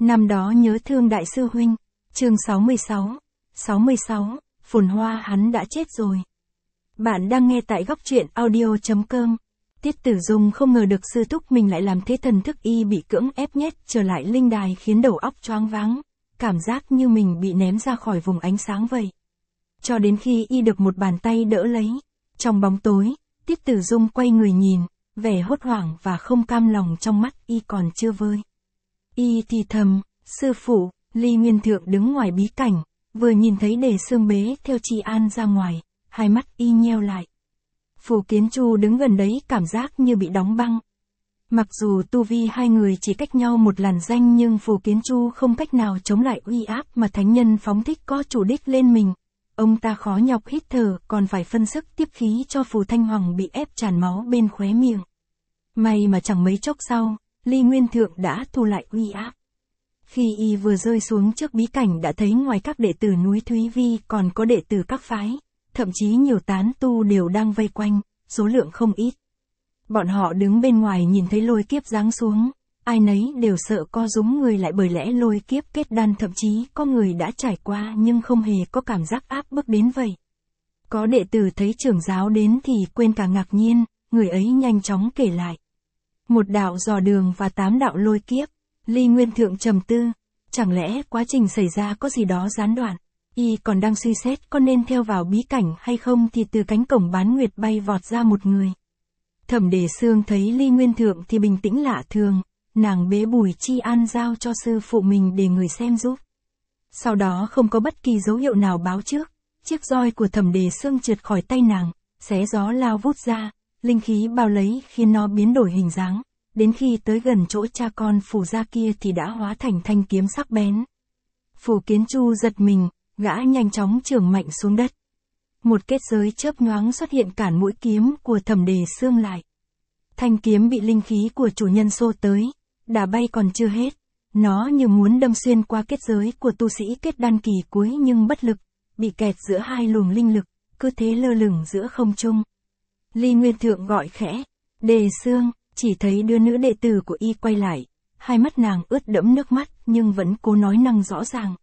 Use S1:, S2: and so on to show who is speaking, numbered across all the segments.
S1: Năm đó nhớ thương đại sư huynh, chương 66, phồn hoa hắn đã chết rồi. Bạn đang nghe tại góc truyện audio.com. Tiết Tử Dung không ngờ được sư thúc mình lại làm thế, thần thức y bị cưỡng ép nhét trở lại linh đài khiến đầu óc choáng váng, cảm giác như mình bị ném ra khỏi vùng ánh sáng vậy. Cho đến khi y được một bàn tay đỡ lấy, trong bóng tối, Tiết Tử Dung quay người nhìn, vẻ hốt hoảng và không cam lòng trong mắt y còn chưa vơi. Y thì thầm, sư phụ, Ly Nguyên Thượng đứng ngoài bí cảnh, vừa nhìn thấy Đề Xương bế theo Tri An ra ngoài, hai mắt y nheo lại. Phù Kiến Chu đứng gần đấy cảm giác như bị đóng băng. Mặc dù tu vi hai người chỉ cách nhau một làn danh nhưng Phù Kiến Chu không cách nào chống lại uy áp mà thánh nhân phóng thích có chủ đích lên mình. Ông ta khó nhọc hít thở còn phải phân sức tiếp khí cho Phù Thanh Hoàng bị ép tràn máu bên khóe miệng. May mà chẳng mấy chốc sau, Ly Nguyên Thượng đã thu lại uy áp. Khi y vừa rơi xuống trước bí cảnh đã thấy ngoài các đệ tử núi Thúy Vi còn có đệ tử các phái, thậm chí nhiều tán tu đều đang vây quanh, số lượng không ít. Bọn họ đứng bên ngoài nhìn thấy lôi kiếp giáng xuống, ai nấy đều sợ co rúm người lại bởi lẽ lôi kiếp kết đan, thậm chí có người đã trải qua nhưng không hề có cảm giác áp bức đến vậy. Có đệ tử thấy trưởng giáo đến thì quên cả ngạc nhiên, người ấy nhanh chóng kể lại. Một đạo dò đường và 8 đạo lôi kiếp. Ly Nguyên Thượng trầm tư, chẳng lẽ quá trình xảy ra có gì đó gián đoạn. Y còn đang suy xét có nên theo vào bí cảnh hay không thì từ cánh cổng bán nguyệt bay vọt ra một người. Thẩm Đề Xương thấy Ly Nguyên Thượng thì bình tĩnh lạ thường, nàng bế Bùi Tri An giao cho sư phụ mình để người xem giúp. Sau đó không có bất kỳ dấu hiệu nào báo trước, chiếc roi của Thẩm Đề Xương trượt khỏi tay nàng, xé gió lao vút ra, linh khí bao lấy khiến nó biến đổi hình dáng. Đến khi tới gần chỗ cha con Phù gia kia thì đã hóa thành thanh kiếm sắc bén. Phù Kiến Chu giật mình, gã nhanh chóng chưởng mạnh xuống đất. Một kết giới chớp nhoáng xuất hiện cản mũi kiếm của Thẩm Đề Xương lại. Thanh kiếm bị linh khí của chủ nhân xô tới, đà bay còn chưa hết. Nó như muốn đâm xuyên qua kết giới của tu sĩ kết đan kỳ cuối nhưng bất lực, bị kẹt giữa hai luồng linh lực, cứ thế lơ lửng giữa không trung. Ly Nguyên Thượng gọi khẽ, Đề Xương. Chỉ thấy đứa nữ đệ tử của y quay lại, hai mắt nàng ướt đẫm nước mắt nhưng vẫn cố nói năng rõ ràng.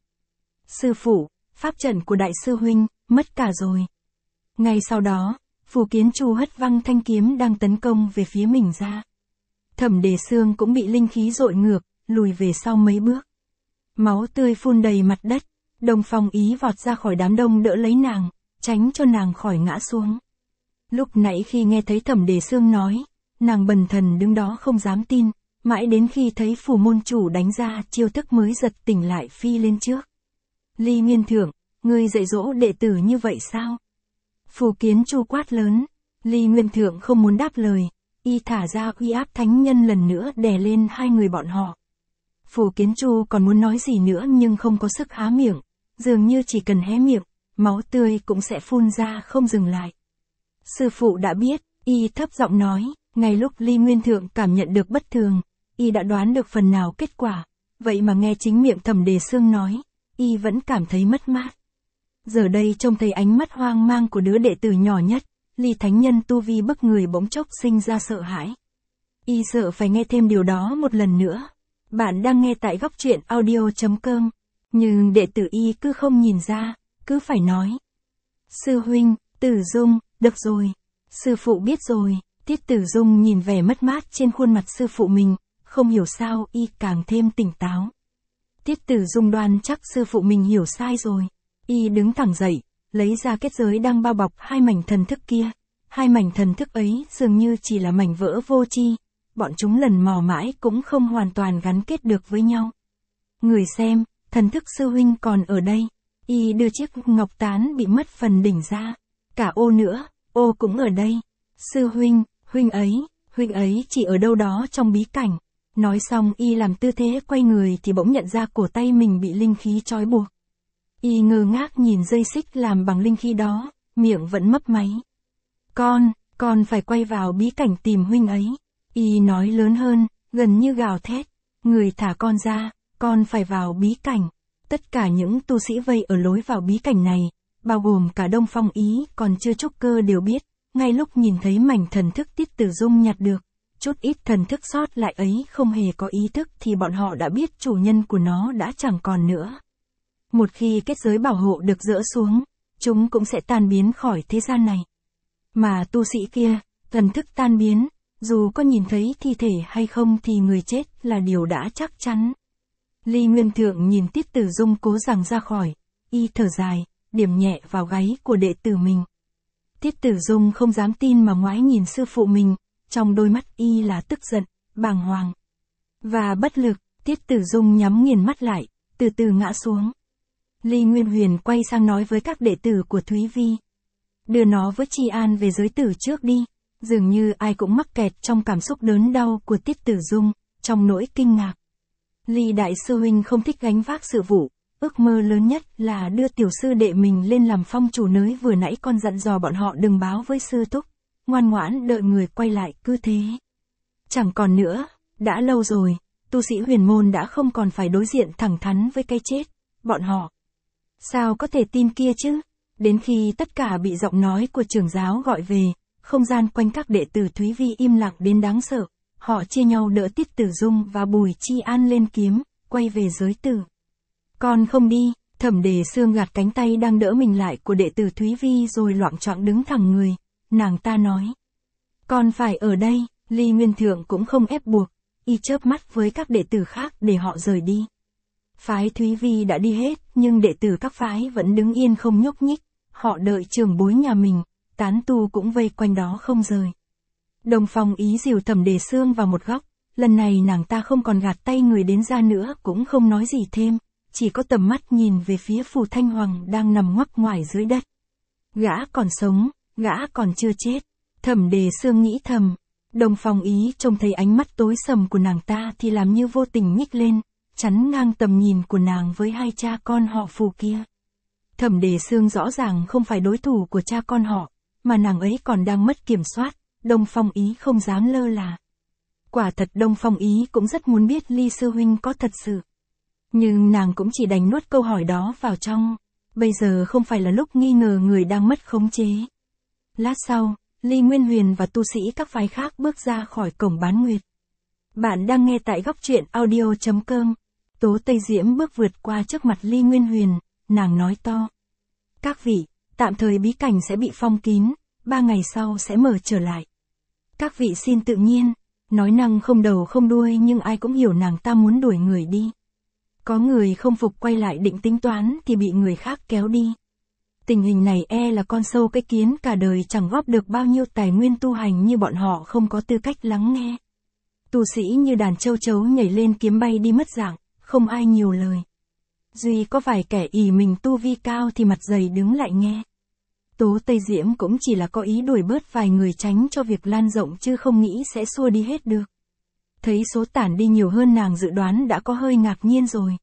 S1: Sư phụ, pháp trận của đại sư huynh, mất cả rồi. Ngay sau đó, Phù Kiến Chu hất văng thanh kiếm đang tấn công về phía mình ra. Thẩm Đề Xương cũng bị linh khí dội ngược, lùi về sau mấy bước. Máu tươi phun đầy mặt đất, Đồng Phong Ý vọt ra khỏi đám đông đỡ lấy nàng, tránh cho nàng khỏi ngã xuống. Lúc nãy khi nghe thấy Thẩm Đề Xương nói, nàng bần thần đứng đó không dám tin, mãi đến khi thấy Phù môn chủ đánh ra chiêu thức mới giật tỉnh lại phi lên trước. Ly Nguyên Thượng, ngươi dạy dỗ đệ tử như vậy sao? Phù Kiến Chu quát lớn. Ly Nguyên Thượng không muốn đáp lời, y thả ra uy áp thánh nhân lần nữa đè lên hai người bọn họ. Phù Kiến Chu còn muốn nói gì nữa nhưng không có sức há miệng, dường như chỉ cần hé miệng, máu tươi cũng sẽ phun ra không dừng lại. Sư phụ đã biết, y thấp giọng nói. Ngay lúc Ly Nguyên Thượng cảm nhận được bất thường, y đã đoán được phần nào kết quả, vậy mà nghe chính miệng Thẩm Đề Xương nói, y vẫn cảm thấy mất mát. Giờ đây trông thấy ánh mắt hoang mang của đứa đệ tử nhỏ nhất, Ly thánh nhân tu vi bức người bỗng chốc sinh ra sợ hãi. Y sợ phải nghe thêm điều đó một lần nữa. Bạn đang nghe tại góc truyện audio.com, nhưng đệ tử y cứ không nhìn ra, cứ phải nói. Sư huynh, Tử Dung, được rồi, sư phụ biết rồi. Tiết Tử Dung nhìn vẻ mất mát trên khuôn mặt sư phụ mình, không hiểu sao y càng thêm tỉnh táo. Tiết Tử Dung đoan chắc sư phụ mình hiểu sai rồi. Y đứng thẳng dậy, lấy ra kết giới đang bao bọc hai mảnh thần thức kia. Hai mảnh thần thức ấy dường như chỉ là mảnh vỡ vô tri, bọn chúng lần mò mãi cũng không hoàn toàn gắn kết được với nhau. Người xem, thần thức sư huynh còn ở đây. Y đưa chiếc ngọc tán bị mất phần đỉnh ra. Cả ô nữa, ô cũng ở đây. Sư huynh, huynh ấy chỉ ở đâu đó trong bí cảnh. Nói xong y làm tư thế quay người thì bỗng nhận ra cổ tay mình bị linh khí trói buộc. Y ngơ ngác nhìn dây xích làm bằng linh khí đó, miệng vẫn mấp máy. Con phải quay vào bí cảnh tìm huynh ấy. Y nói lớn hơn, gần như gào thét. Người thả con ra, con phải vào bí cảnh. Tất cả những tu sĩ vây ở lối vào bí cảnh này, bao gồm cả Đông Phong Ý còn chưa trúc cơ đều biết. Ngay lúc nhìn thấy mảnh thần thức Tiết Tử Dung nhặt được, Chút ít thần thức sót lại ấy không hề có ý thức thì bọn họ đã biết chủ nhân của nó đã chẳng còn nữa. Một khi kết giới bảo hộ được dỡ xuống, chúng cũng sẽ tan biến khỏi thế gian này. Mà tu sĩ kia, thần thức tan biến, dù có nhìn thấy thi thể hay không thì người chết là điều đã chắc chắn. Ly Nguyên Thượng nhìn Tiết Tử Dung cố rằng ra khỏi, y thở dài, điểm nhẹ vào gáy của đệ tử mình. Tiết Tử Dung không dám tin mà ngoái nhìn sư phụ mình, trong đôi mắt y là tức giận, bàng hoàng và bất lực. Tiết Tử Dung nhắm nghiền mắt lại, từ từ ngã xuống. Ly Nguyên Huyền quay sang nói với các đệ tử của Thúy Vi. Đưa nó với Tri An về giới tử trước đi. Dường như ai cũng mắc kẹt trong cảm xúc đớn đau của Tiết Tử Dung, trong nỗi kinh ngạc. Ly Đại Sư Huynh không thích gánh vác sự vụ, ước mơ lớn nhất là đưa tiểu sư đệ mình lên làm phong chủ nới. Vừa nãy con dặn dò bọn họ đừng báo với sư thúc, ngoan ngoãn đợi người quay lại cứ thế. Chẳng còn nữa, đã lâu rồi, tu sĩ huyền môn đã không còn phải đối diện thẳng thắn với cái chết, bọn họ sao có thể tin kia chứ? Đến khi tất cả bị giọng nói của trưởng giáo gọi về, không gian quanh các đệ tử Thúy Vi im lặng đến đáng sợ, họ chia nhau đỡ Tiết Tử Dung và Bùi Tri An lên kiếm, quay về giới tử. Con không đi, Thẩm Đề Xương gạt cánh tay đang đỡ mình lại của đệ tử Thúy Vi rồi loạng choạng đứng thẳng người, nàng ta nói. Con phải ở đây. Ly Nguyên Thượng cũng không ép buộc, y chớp mắt với các đệ tử khác để họ rời đi. Phái Thúy Vi đã đi hết, nhưng đệ tử các phái vẫn đứng yên không nhúc nhích, họ đợi trưởng bối nhà mình, tán tu cũng vây quanh đó không rời. Đồng Phong Ý dìu Thẩm Đề Xương vào một góc, lần này nàng ta không còn gạt tay người đến ra nữa, cũng không nói gì thêm, chỉ có tầm mắt nhìn về phía Phù Thanh Hoàng đang nằm ngoắc ngoài dưới đất. Gã còn sống, gã còn chưa chết. Thẩm Đề Xương nghĩ thầm. Đồng Phong Ý trông thấy ánh mắt tối sầm của nàng ta thì làm như vô tình nhích lên, chắn ngang tầm nhìn của nàng với hai cha con họ Phù kia. Thẩm Đề Xương rõ ràng không phải đối thủ của cha con họ, mà nàng ấy còn đang mất kiểm soát, Đông Phong Ý không dám lơ là. Quả thật Đông Phong Ý cũng rất muốn biết Ly Sư Huynh có thật sự. Nhưng nàng cũng chỉ đành nuốt câu hỏi đó vào trong, bây giờ không phải là lúc nghi ngờ người đang mất khống chế. Lát sau, Ly Nguyên Huyền và tu sĩ các phái khác bước ra khỏi cổng Bán Nguyệt. Bạn đang nghe tại góc truyện audio.com. Tố Tây Diễm bước vượt qua trước mặt Ly Nguyên Huyền, nàng nói to. Các vị, tạm thời bí cảnh sẽ bị phong kín, 3 ngày sau sẽ mở trở lại. Các vị xin tự nhiên, nói năng không đầu không đuôi nhưng ai cũng hiểu nàng ta muốn đuổi người đi. Có người không phục quay lại định tính toán thì bị người khác kéo đi. Tình hình này là con sâu cái kiến cả đời chẳng góp được bao nhiêu tài nguyên tu hành như bọn họ không có tư cách lắng nghe. Tu sĩ như đàn châu chấu nhảy lên kiếm bay đi mất dạng, không ai nhiều lời. Duy có vài kẻ ỷ mình tu vi cao thì mặt dày đứng lại nghe. Tố Tây Diễm cũng chỉ là có ý đuổi bớt vài người tránh cho việc lan rộng chứ không nghĩ sẽ xua đi hết được. Thấy số tản đi nhiều hơn nàng dự đoán đã có hơi ngạc nhiên rồi.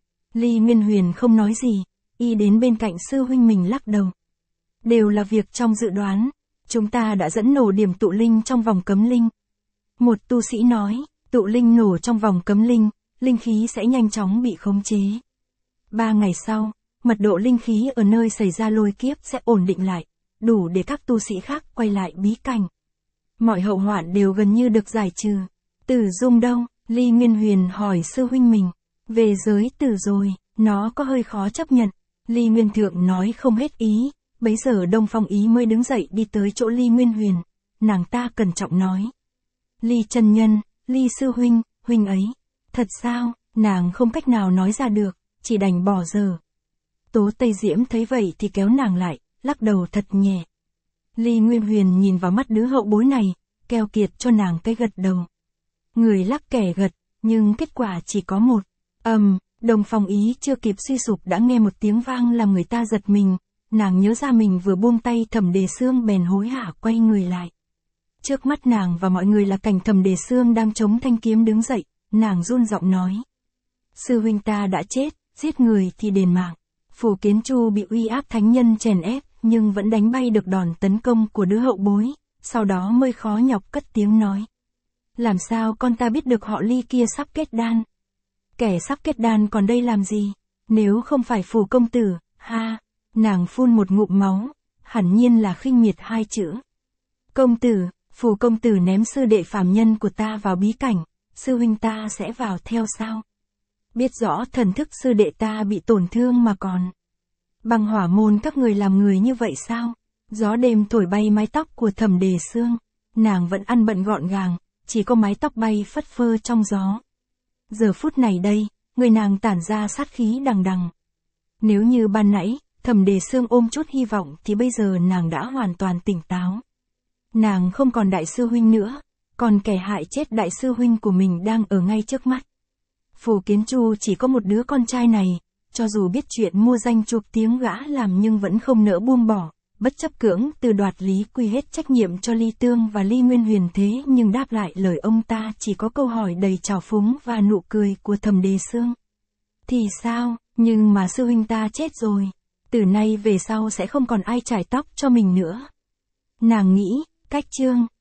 S1: Ly Nguyên Huyền không nói gì, y đến bên cạnh sư huynh mình lắc đầu. Đều là việc trong dự đoán, chúng ta đã dẫn nổ điểm tụ linh trong vòng cấm linh. Một tu sĩ nói, tụ linh nổ trong vòng cấm linh, linh khí sẽ nhanh chóng bị khống chế. 3 ngày sau, mật độ linh khí ở nơi xảy ra lôi kiếp sẽ ổn định lại, đủ để các tu sĩ khác quay lại bí cảnh. Mọi hậu hoạn đều gần như được giải trừ. Tử Dung đâu? Ly Nguyên Huyền hỏi sư huynh mình. Về giới tử rồi, nó có hơi khó chấp nhận. Ly Nguyên Thượng nói không hết ý, bấy giờ Đông Phong Ý mới đứng dậy đi tới chỗ Ly Nguyên Huyền. Nàng ta cẩn trọng nói. Ly chân nhân, Ly sư huynh, huynh ấy. Thật sao? Nàng không cách nào nói ra được, chỉ đành bỏ dở. Tố Tây Diễm thấy vậy thì kéo nàng lại, lắc đầu thật nhẹ. Ly Nguyên Huyền nhìn vào mắt đứa hậu bối này, keo kiệt cho nàng cái gật đầu. Người lắc kẻ gật, nhưng kết quả chỉ có một. Đông Phong Ý chưa kịp suy sụp đã nghe một tiếng vang làm người ta giật mình, nàng nhớ ra mình vừa buông tay Thẩm Đề Xương bèn hối hả quay người lại. Trước mắt nàng và mọi người là cảnh Thẩm Đề Xương đang chống thanh kiếm đứng dậy, nàng run giọng nói. Sư huynh ta đã chết, giết người thì đền mạng. Phù Kiến Chu bị uy áp thánh nhân chèn ép, nhưng vẫn đánh bay được đòn tấn công của đứa hậu bối, sau đó mới khó nhọc cất tiếng nói. Làm sao con ta biết được họ Ly kia sắp kết đan? Kẻ sắp kết đan còn đây làm gì? Nếu không phải Phù công tử, ha, nàng phun một ngụm máu, hẳn nhiên là khinh miệt 2 chữ. Công tử, Phù công tử ném sư đệ phàm nhân của ta vào bí cảnh, sư huynh ta sẽ vào theo sao? Biết rõ thần thức sư đệ ta bị tổn thương mà còn. Bằng hỏa môn các người làm người như vậy sao? Gió đêm thổi bay mái tóc của Thẩm Đề Xương, nàng vẫn ăn bận gọn gàng, chỉ có mái tóc bay phất phơ trong gió. Giờ phút này đây, người nàng tản ra sát khí đằng đằng. Nếu như ban nãy, Thẩm Đề Xương ôm chút hy vọng thì bây giờ nàng đã hoàn toàn tỉnh táo. Nàng không còn đại sư huynh nữa, còn kẻ hại chết đại sư huynh của mình đang ở ngay trước mắt. Phù Kiến Chu chỉ có một đứa con trai này, cho dù biết chuyện mua danh chuộc tiếng gã làm nhưng vẫn không nỡ buông bỏ, bất chấp cưỡng từ đoạt Lý Quy hết trách nhiệm cho Ly Tương và Ly Nguyên Huyền thế nhưng đáp lại lời ông ta chỉ có câu hỏi đầy trào phúng và nụ cười của Thẩm Đề Xương. Thì sao, nhưng mà sư huynh ta chết rồi, từ nay về sau sẽ không còn ai chải tóc cho mình nữa. Nàng nghĩ, cách chương